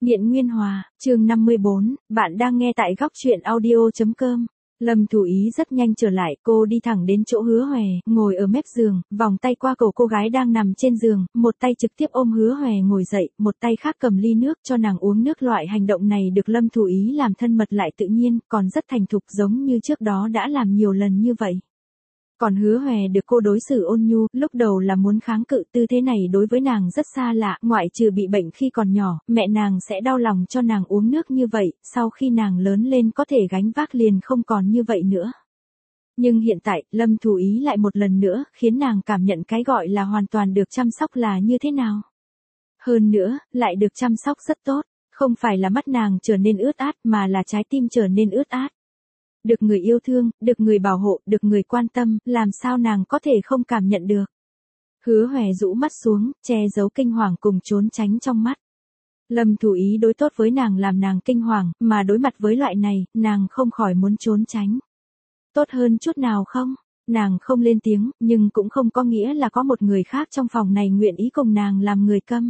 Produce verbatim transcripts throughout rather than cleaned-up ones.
Nghiện Nguyên Hòa, chương năm mươi bốn, bạn đang nghe tại góc truyện audio.com. Lâm Thủ Ý rất nhanh trở lại, cô đi thẳng đến chỗ Hứa Hòe, ngồi ở mép giường, vòng tay qua cổ cô gái đang nằm trên giường, một tay trực tiếp ôm Hứa Hòe ngồi dậy, một tay khác cầm ly nước cho nàng uống nước. Loại hành động này được Lâm Thủ Ý làm thân mật lại tự nhiên, còn rất thành thục giống như trước đó đã làm nhiều lần như vậy. Còn Hứa Hòe được cô đối xử ôn nhu, lúc đầu là muốn kháng cự, tư thế này đối với nàng rất xa lạ, ngoại trừ bị bệnh khi còn nhỏ, mẹ nàng sẽ đau lòng cho nàng uống nước như vậy, sau khi nàng lớn lên có thể gánh vác liền không còn như vậy nữa. Nhưng hiện tại, Lâm Thủ Ý lại một lần nữa, khiến nàng cảm nhận cái gọi là hoàn toàn được chăm sóc là như thế nào. Hơn nữa, lại được chăm sóc rất tốt, không phải là mắt nàng trở nên ướt át mà là trái tim trở nên ướt át. Được người yêu thương, được người bảo hộ, được người quan tâm, làm sao nàng có thể không cảm nhận được. Hứa Hòe rũ mắt xuống, che giấu kinh hoàng cùng trốn tránh trong mắt. Lâm Thủ Ý đối tốt với nàng làm nàng kinh hoàng, mà đối mặt với loại này, nàng không khỏi muốn trốn tránh. Tốt hơn chút nào không? Nàng không lên tiếng, nhưng cũng không có nghĩa là có một người khác trong phòng này nguyện ý cùng nàng làm người câm.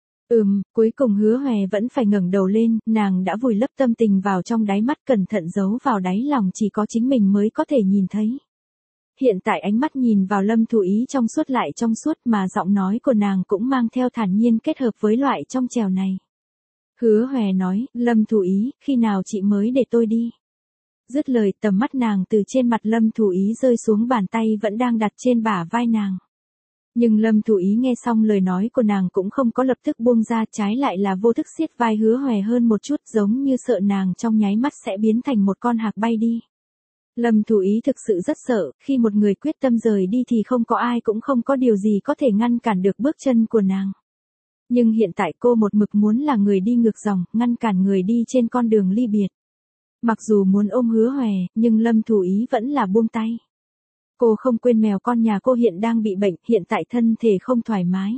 Ừm, cuối cùng Hứa Hòe vẫn phải ngẩng đầu lên, nàng đã vùi lấp tâm tình vào trong đáy mắt, cẩn thận giấu vào đáy lòng chỉ có chính mình mới có thể nhìn thấy. Hiện tại ánh mắt nhìn vào Lâm Thủ Ý trong suốt lại trong suốt, mà giọng nói của nàng cũng mang theo thản nhiên kết hợp với loại trong trèo này. Hứa Hòe nói, Lâm Thủ Ý, khi nào chị mới để tôi đi? Dứt lời, tầm mắt nàng từ trên mặt Lâm Thủ Ý rơi xuống, bàn tay vẫn đang đặt trên bả vai nàng. Nhưng Lâm Thủ Ý nghe xong lời nói của nàng cũng không có lập tức buông ra, trái lại là vô thức siết vai Hứa Hòe hơn một chút, giống như sợ nàng trong nháy mắt sẽ biến thành một con hạc bay đi. Lâm Thủ Ý thực sự rất sợ, khi một người quyết tâm rời đi thì không có ai cũng không có điều gì có thể ngăn cản được bước chân của nàng. Nhưng hiện tại cô một mực muốn là người đi ngược dòng, ngăn cản người đi trên con đường ly biệt. Mặc dù muốn ôm Hứa Hòe, nhưng Lâm Thủ Ý vẫn là buông tay. Cô không quên mèo con nhà cô hiện đang bị bệnh, hiện tại thân thể không thoải mái.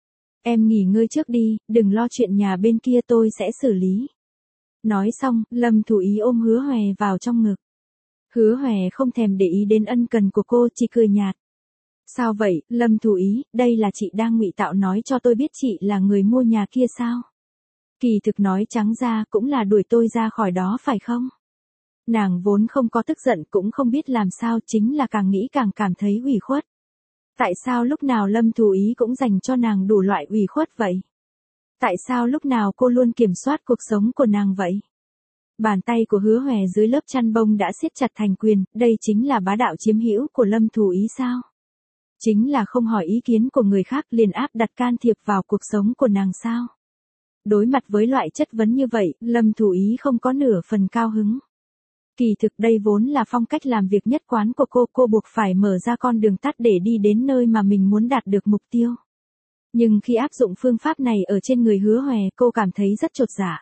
Em nghỉ ngơi trước đi, đừng lo chuyện nhà bên kia, tôi sẽ xử lý. Nói xong, Lâm Thủ Ý ôm Hứa Hòe vào trong ngực. Hứa Hòe không thèm để ý đến ân cần của cô, chỉ cười nhạt. Sao vậy, Lâm Thủ Ý, đây là chị đang ngụy tạo nói cho tôi biết chị là người mua nhà kia sao? Kỳ thực nói trắng ra cũng là đuổi tôi ra khỏi đó phải không? Nàng vốn không có tức giận, cũng không biết làm sao, chính là càng nghĩ càng cảm thấy ủy khuất. Tại sao lúc nào Lâm Thủ Ý cũng dành cho nàng đủ loại ủy khuất vậy? Tại sao lúc nào cô luôn kiểm soát cuộc sống của nàng vậy? Bàn tay của Hứa Hòe dưới lớp chăn bông đã siết chặt thành quyền, đây chính là bá đạo chiếm hữu của Lâm Thủ Ý sao? Chính là không hỏi ý kiến của người khác liền áp đặt can thiệp vào cuộc sống của nàng sao? Đối mặt với loại chất vấn như vậy, Lâm Thủ Ý không có nửa phần cao hứng. Kỳ thực đây vốn là phong cách làm việc nhất quán của cô, cô buộc phải mở ra con đường tắt để đi đến nơi mà mình muốn đạt được mục tiêu. Nhưng khi áp dụng phương pháp này ở trên người Hứa Hòe, cô cảm thấy rất chột dạ.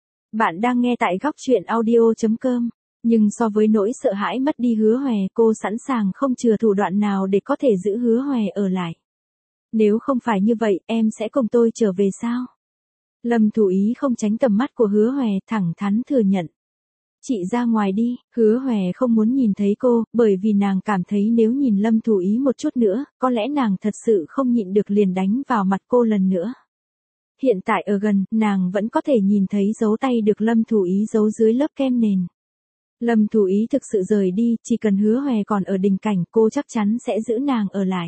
Bạn đang nghe tại góc truyện audio.com, nhưng so với nỗi sợ hãi mất đi Hứa Hòe, cô sẵn sàng không chừa thủ đoạn nào để có thể giữ Hứa Hòe ở lại. Nếu không phải như vậy, em sẽ cùng tôi trở về sao? Lâm Thủ Ý không tránh tầm mắt của Hứa Hòe, thẳng thắn thừa nhận. Chị ra ngoài đi, Hứa Hòe không muốn nhìn thấy cô, bởi vì nàng cảm thấy nếu nhìn Lâm Thủ Ý một chút nữa, có lẽ nàng thật sự không nhịn được liền đánh vào mặt cô lần nữa. Hiện tại ở gần, nàng vẫn có thể nhìn thấy dấu tay được Lâm Thủ Ý giấu dưới lớp kem nền. Lâm Thủ Ý thực sự rời đi, chỉ cần Hứa Hòe còn ở đình cảnh, cô chắc chắn sẽ giữ nàng ở lại.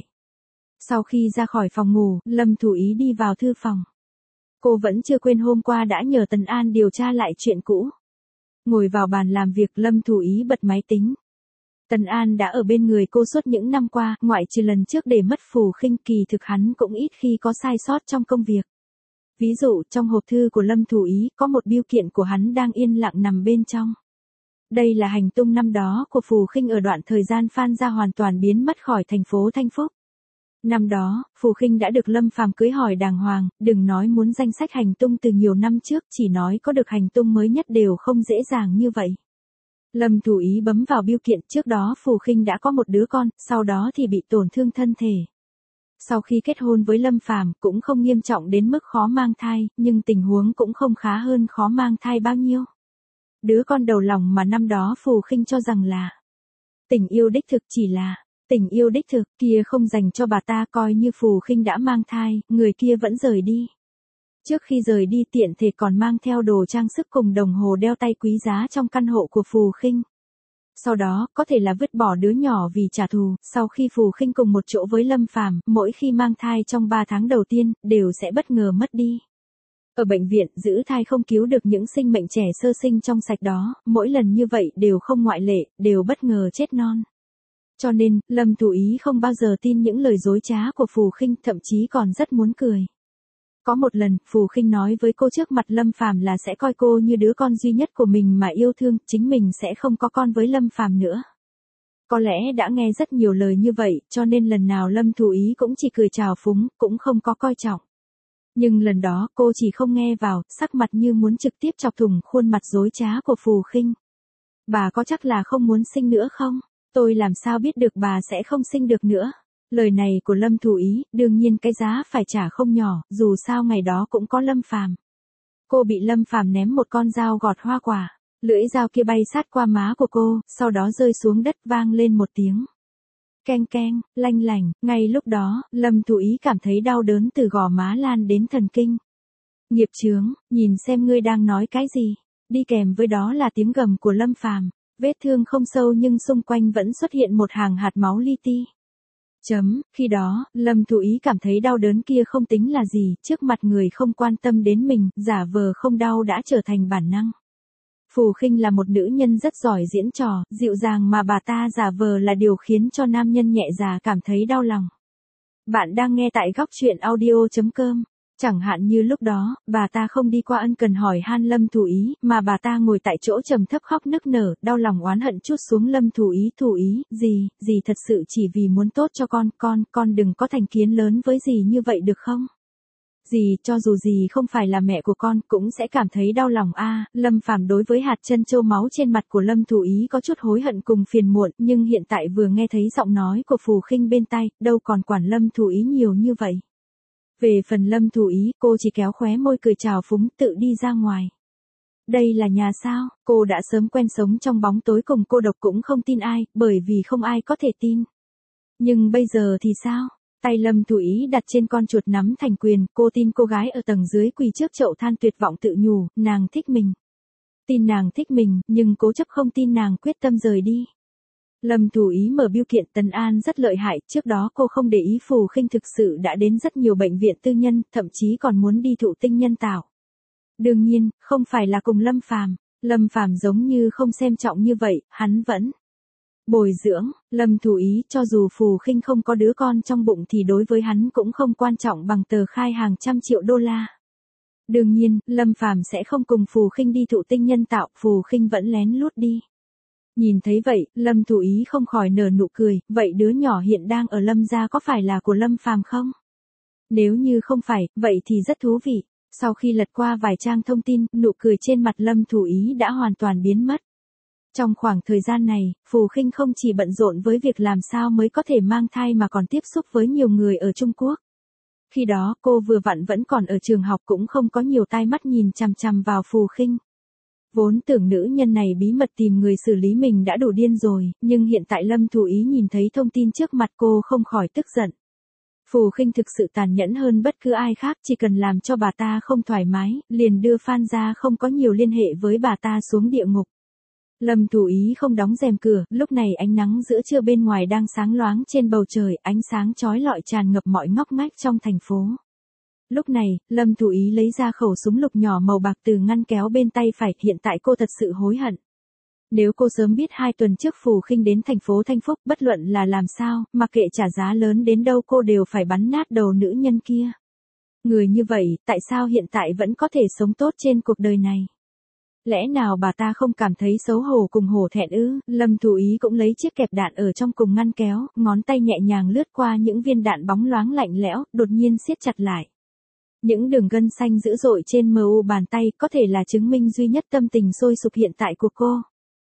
Sau khi ra khỏi phòng ngủ, Lâm Thủ Ý đi vào thư phòng. Cô vẫn chưa quên hôm qua đã nhờ Tần An điều tra lại chuyện cũ. Ngồi vào bàn làm việc, Lâm Thủ Ý bật máy tính. Tần An đã ở bên người cô suốt những năm qua, ngoại trừ lần trước để mất Phù Khinh, kỳ thực hắn cũng ít khi có sai sót trong công việc. Ví dụ, trong hộp thư của Lâm Thủ Ý, có một bưu kiện của hắn đang yên lặng nằm bên trong. Đây là hành tung năm đó của Phù Khinh ở đoạn thời gian Phan Gia hoàn toàn biến mất khỏi thành phố Thanh Phúc. Năm đó, Phù Khinh đã được Lâm Phàm cưới hỏi đàng hoàng, đừng nói muốn danh sách hành tung từ nhiều năm trước, chỉ nói có được hành tung mới nhất đều không dễ dàng như vậy. Lâm Thủ Ý bấm vào bưu kiện, trước đó Phù Khinh đã có một đứa con, sau đó thì bị tổn thương thân thể. Sau khi kết hôn với Lâm Phàm cũng không nghiêm trọng đến mức khó mang thai, nhưng tình huống cũng không khá hơn khó mang thai bao nhiêu. Đứa con đầu lòng mà năm đó Phù Khinh cho rằng là tình yêu đích thực chỉ là tình yêu đích thực, kia không dành cho bà ta, coi như Phù Khinh đã mang thai, người kia vẫn rời đi. Trước khi rời đi tiện thể còn mang theo đồ trang sức cùng đồng hồ đeo tay quý giá trong căn hộ của Phù Khinh. Sau đó, có thể là vứt bỏ đứa nhỏ vì trả thù, sau khi Phù Khinh cùng một chỗ với Lâm Phàm, mỗi khi mang thai trong ba tháng đầu tiên, đều sẽ bất ngờ mất đi. Ở bệnh viện, giữ thai không cứu được những sinh mệnh trẻ sơ sinh trong sạch đó, mỗi lần như vậy đều không ngoại lệ, đều bất ngờ chết non. Cho nên, Lâm Thủ Ý không bao giờ tin những lời dối trá của Phù Khinh, thậm chí còn rất muốn cười. Có một lần, Phù Khinh nói với cô trước mặt Lâm Phàm là sẽ coi cô như đứa con duy nhất của mình mà yêu thương, chính mình sẽ không có con với Lâm Phàm nữa. Có lẽ đã nghe rất nhiều lời như vậy, cho nên lần nào Lâm Thủ Ý cũng chỉ cười chào phúng, cũng không có coi trọng. Nhưng lần đó, cô chỉ không nghe vào, sắc mặt như muốn trực tiếp chọc thủng khuôn mặt dối trá của Phù Khinh. Bà có chắc là không muốn sinh nữa không? Tôi làm sao biết được bà sẽ không sinh được nữa? Lời này của Lâm Thủ Ý, đương nhiên cái giá phải trả không nhỏ, dù sao ngày đó cũng có Lâm Phàm. Cô bị Lâm Phàm ném một con dao gọt hoa quả, lưỡi dao kia bay sát qua má của cô, sau đó rơi xuống đất vang lên một tiếng. Keng keng, lanh lành, ngay lúc đó, Lâm Thủ Ý cảm thấy đau đớn từ gò má lan đến thần kinh. Nghiệp chướng, nhìn xem ngươi đang nói cái gì, đi kèm với đó là tiếng gầm của Lâm Phàm, vết thương không sâu nhưng xung quanh vẫn xuất hiện một hàng hạt máu li ti. Chấm, khi đó, Lâm Thủ Ý cảm thấy đau đớn kia không tính là gì, trước mặt người không quan tâm đến mình, giả vờ không đau đã trở thành bản năng. Phù Khinh là một nữ nhân rất giỏi diễn trò, dịu dàng mà bà ta giả vờ là điều khiến cho nam nhân nhẹ dạ cảm thấy đau lòng. Bạn đang nghe tại góc truyện audio chấm com. Chẳng hạn như lúc đó, bà ta không đi qua ân cần hỏi han Lâm Thủ Ý, mà bà ta ngồi tại chỗ trầm thấp khóc nức nở, đau lòng oán hận trút xuống Lâm Thủ Ý. Thủ Ý, dì, dì thật sự chỉ vì muốn tốt cho con, con, con đừng có thành kiến lớn với dì như vậy được không? Dì, cho dù dì không phải là mẹ của con, cũng sẽ cảm thấy đau lòng a. À, Lâm Phàm đối với hạt chân châu máu trên mặt của Lâm Thủ Ý có chút hối hận cùng phiền muộn, nhưng hiện tại vừa nghe thấy giọng nói của Phù Khinh bên tai, đâu còn quản Lâm Thủ Ý nhiều như vậy. Về phần Lâm Thủ Ý, cô chỉ kéo khóe môi cười chào phúng, tự đi ra ngoài. Đây là nhà sao? Cô đã sớm quen sống trong bóng tối cùng cô độc cũng không tin ai, bởi vì không ai có thể tin. Nhưng bây giờ thì sao? Tay Lâm Thủ Ý đặt trên con chuột nắm thành quyền, cô tin cô gái ở tầng dưới quỳ trước chậu than tuyệt vọng tự nhủ, nàng thích mình. Tin nàng thích mình, nhưng cố chấp không tin nàng quyết tâm rời đi. Lâm Thủ Ý mở bưu kiện Tần An rất lợi hại, trước đó cô không để ý Phù Khinh thực sự đã đến rất nhiều bệnh viện tư nhân, thậm chí còn muốn đi thụ tinh nhân tạo. Đương nhiên, không phải là cùng Lâm Phàm, Lâm Phàm giống như không xem trọng như vậy, hắn vẫn bồi dưỡng. Lâm Thủ Ý cho dù Phù Khinh không có đứa con trong bụng thì đối với hắn cũng không quan trọng bằng tờ khai hàng trăm triệu đô la. Đương nhiên, Lâm Phàm sẽ không cùng Phù Khinh đi thụ tinh nhân tạo, Phù Khinh vẫn lén lút đi. Nhìn thấy vậy, Lâm Thủ Ý không khỏi nở nụ cười, vậy đứa nhỏ hiện đang ở Lâm gia có phải là của Lâm Phàm không? Nếu như không phải, vậy thì rất thú vị. Sau khi lật qua vài trang thông tin, nụ cười trên mặt Lâm Thủ Ý đã hoàn toàn biến mất. Trong khoảng thời gian này, Phù Khinh không chỉ bận rộn với việc làm sao mới có thể mang thai mà còn tiếp xúc với nhiều người ở Trung Quốc. Khi đó, cô vừa vặn vẫn còn ở trường học cũng không có nhiều tai mắt nhìn chằm chằm vào Phù Khinh. Vốn tưởng nữ nhân này bí mật tìm người xử lý mình đã đủ điên rồi, nhưng hiện tại Lâm Thủ Ý nhìn thấy thông tin trước mặt cô không khỏi tức giận. Phù Khinh thực sự tàn nhẫn hơn bất cứ ai khác, chỉ cần làm cho bà ta không thoải mái, liền đưa Phan gia không có nhiều liên hệ với bà ta xuống địa ngục. Lâm Thủ Ý không đóng rèm cửa, lúc này ánh nắng giữa trưa bên ngoài đang sáng loáng trên bầu trời, ánh sáng chói lọi tràn ngập mọi ngóc ngách trong thành phố. Lúc này, Lâm Thủ Ý lấy ra khẩu súng lục nhỏ màu bạc từ ngăn kéo bên tay phải, hiện tại cô thật sự hối hận. Nếu cô sớm biết hai tuần trước Phù Khinh đến thành phố Thanh Phúc, bất luận là làm sao, mặc kệ trả giá lớn đến đâu cô đều phải bắn nát đầu nữ nhân kia. Người như vậy, tại sao hiện tại vẫn có thể sống tốt trên cuộc đời này? Lẽ nào bà ta không cảm thấy xấu hổ cùng hổ thẹn ư? Lâm Thủ Ý cũng lấy chiếc kẹp đạn ở trong cùng ngăn kéo, ngón tay nhẹ nhàng lướt qua những viên đạn bóng loáng lạnh lẽo, đột nhiên siết chặt lại. Những đường gân xanh dữ dội trên mờ u bàn tay có thể là chứng minh duy nhất tâm tình sôi sục hiện tại của cô.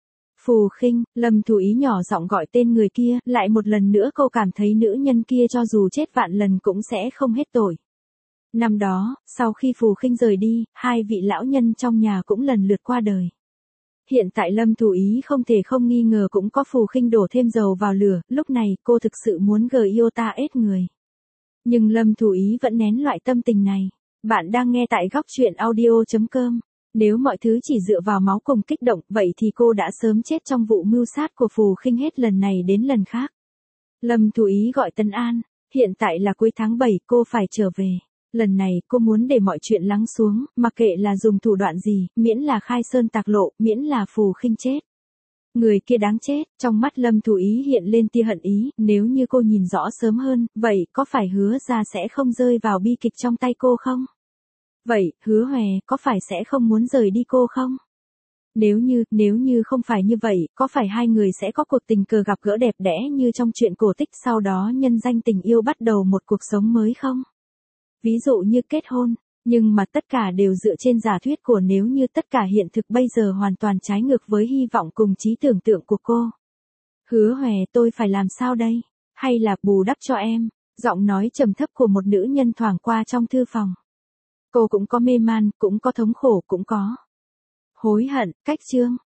Phù Khinh, Lâm Thủ Ý nhỏ giọng gọi tên người kia, lại một lần nữa cô cảm thấy nữ nhân kia cho dù chết vạn lần cũng sẽ không hết tội. Năm đó, sau khi Phù Khinh rời đi, hai vị lão nhân trong nhà cũng lần lượt qua đời. Hiện tại Lâm Thủ Ý không thể không nghi ngờ cũng có Phù Khinh đổ thêm dầu vào lửa, lúc này cô thực sự muốn gờ yêu ta ết người. Nhưng Lâm Thủ Ý vẫn nén loại tâm tình này. Bạn đang nghe tại góc chuyện audio chấm com. Nếu mọi thứ chỉ dựa vào máu cùng kích động, vậy thì cô đã sớm chết trong vụ mưu sát của Phù Khinh hết lần này đến lần khác. Lâm Thủ Ý gọi Tân An, hiện tại là cuối tháng bảy, cô phải trở về. Lần này cô muốn để mọi chuyện lắng xuống, mặc kệ là dùng thủ đoạn gì, miễn là khai sơn tạc lộ, miễn là Phù Khinh chết. Người kia đáng chết, trong mắt Lâm Thủ Ý hiện lên tia hận ý, nếu như cô nhìn rõ sớm hơn, vậy có phải Hứa ra sẽ không rơi vào bi kịch trong tay cô không? Vậy, Hứa Hòe, có phải sẽ không muốn rời đi cô không? Nếu như, nếu như không phải như vậy, có phải hai người sẽ có cuộc tình cờ gặp gỡ đẹp đẽ như trong truyện cổ tích, sau đó nhân danh tình yêu bắt đầu một cuộc sống mới không? Ví dụ như kết hôn, nhưng mà tất cả đều dựa trên giả thuyết của nếu như, tất cả hiện thực bây giờ hoàn toàn trái ngược với hy vọng cùng trí tưởng tượng của cô. Hứa Hòe, tôi phải làm sao đây? Hay là bù đắp cho em? Giọng nói trầm thấp của một nữ nhân thoảng qua trong thư phòng. Cô cũng có mê man, cũng có thống khổ, cũng có hối hận. Cách chương